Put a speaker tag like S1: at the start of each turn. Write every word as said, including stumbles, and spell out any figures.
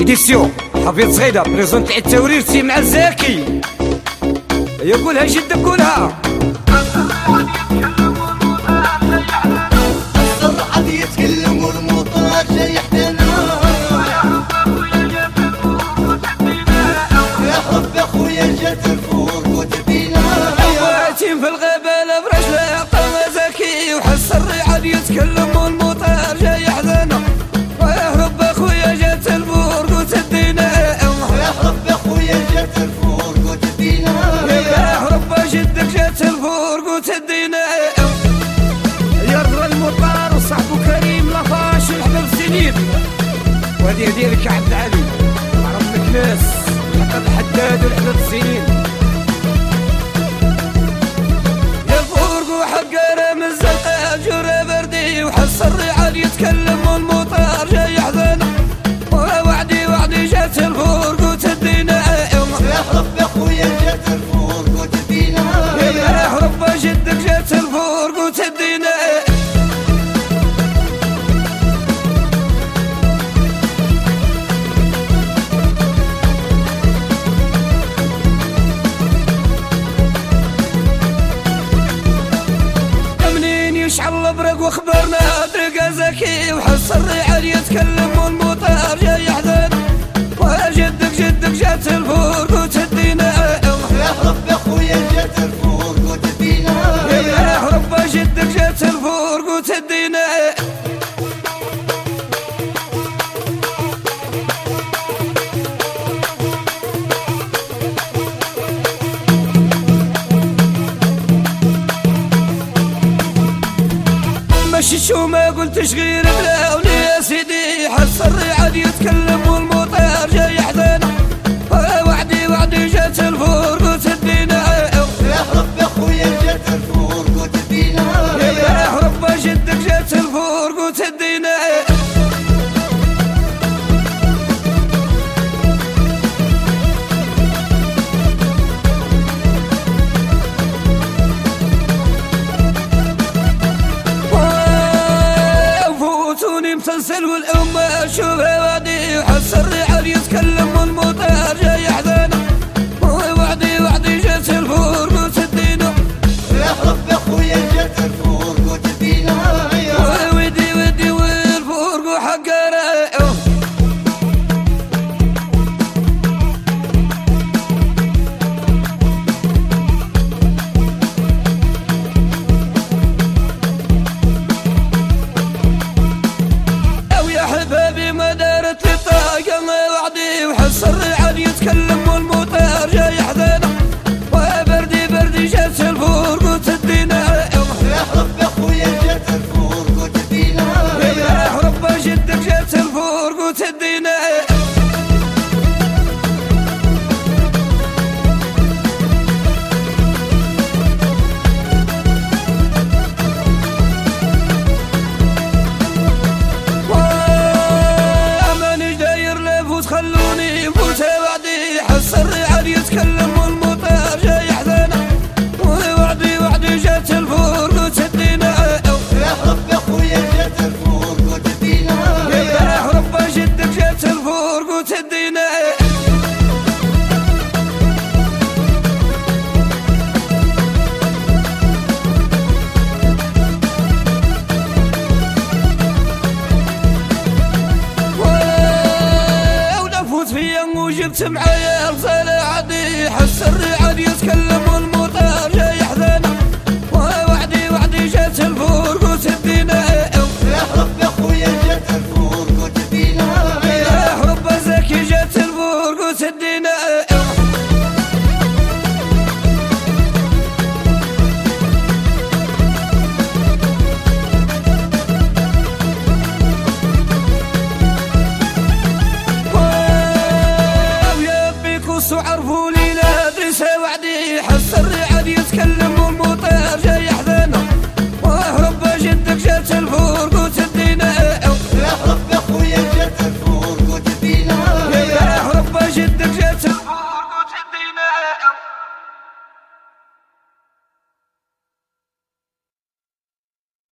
S1: إديسيون حفيظ صغيدة بريزونت التورير سي مع الزاكي. يقولها جدك قولها.
S2: الصرعة يتكلم والمطار جاي حدانا، يا حب اخويا جات الفوق وتدينا،
S1: واتين في الغابة لفرش لقطة زكي، وحس الرعد يتكلم والمطار جاي حدانا، ويا حب اخويا جات الفوق وتدينا،
S2: يا حب اخويا جات الفوق وتدينا،
S1: يا حب جدك جات الفوق وتدينا. يرضى المطار وصاحبه كريم لافاش الحبل سنين، وهذه ديالك يا عبد العلي عرفت ناس حتى الحداد والحداد السنين. يا الفورق وحقاره من الزنقه جوره بردي، وحس الرعد يتكلم والمطار جاي حزانه، ووعدي وعدي جات الفورق وتدينا،
S2: يا حب اخويا جات الفوق وتدينا،
S1: يا حب جدك جات الفورق وتدينا. يشعل البرق وخبرنا طريقه زكي، وحس الرعد يتكلم والمطار جاي حزان، وجدك جدك جات الفوق وتدينا،
S2: يا حب اخويا جات الفوق وتدينا،
S1: يا حب جدك جات الفوق وتدينا. ماشي شو ما قلتش غير بلاوني يا سيدي، حس الرعد يتكلم والمطار جاي حزانه، وعدي وعدي جات الفوق وتدينا،
S2: يا حب اخويا جات الفوق وتدينا،
S1: يا حب جدك جات الفوق وتدينا. مسلسل والأمة شوفها وعدي، وحس الرعد يتكلم والمطار جاي حزانه، وعدي وعدي جات الفوق وتدينا،
S2: يا حب اخويا جات الفوق وتدينا،
S1: ودي ودي والفوق وحقاره. وحس الرعد يتكلم والمطار جاي حزانه، وبردي بردي جات الفوق وتدينا،
S2: يا حب اخويا جات الفوق وتدينا،
S1: يا حب جدك جات الفوق وتدينا. خلوني نفوت وعدي، حس الرعد يتكلم والمطار جاي حزانه، ووعدي وعدي جات الفوق وتدينا،
S2: يا حب اخويا جات الفوق وتدينا،
S1: يا حب جدك جات الفوق وتدينا. فيا وجبت معايا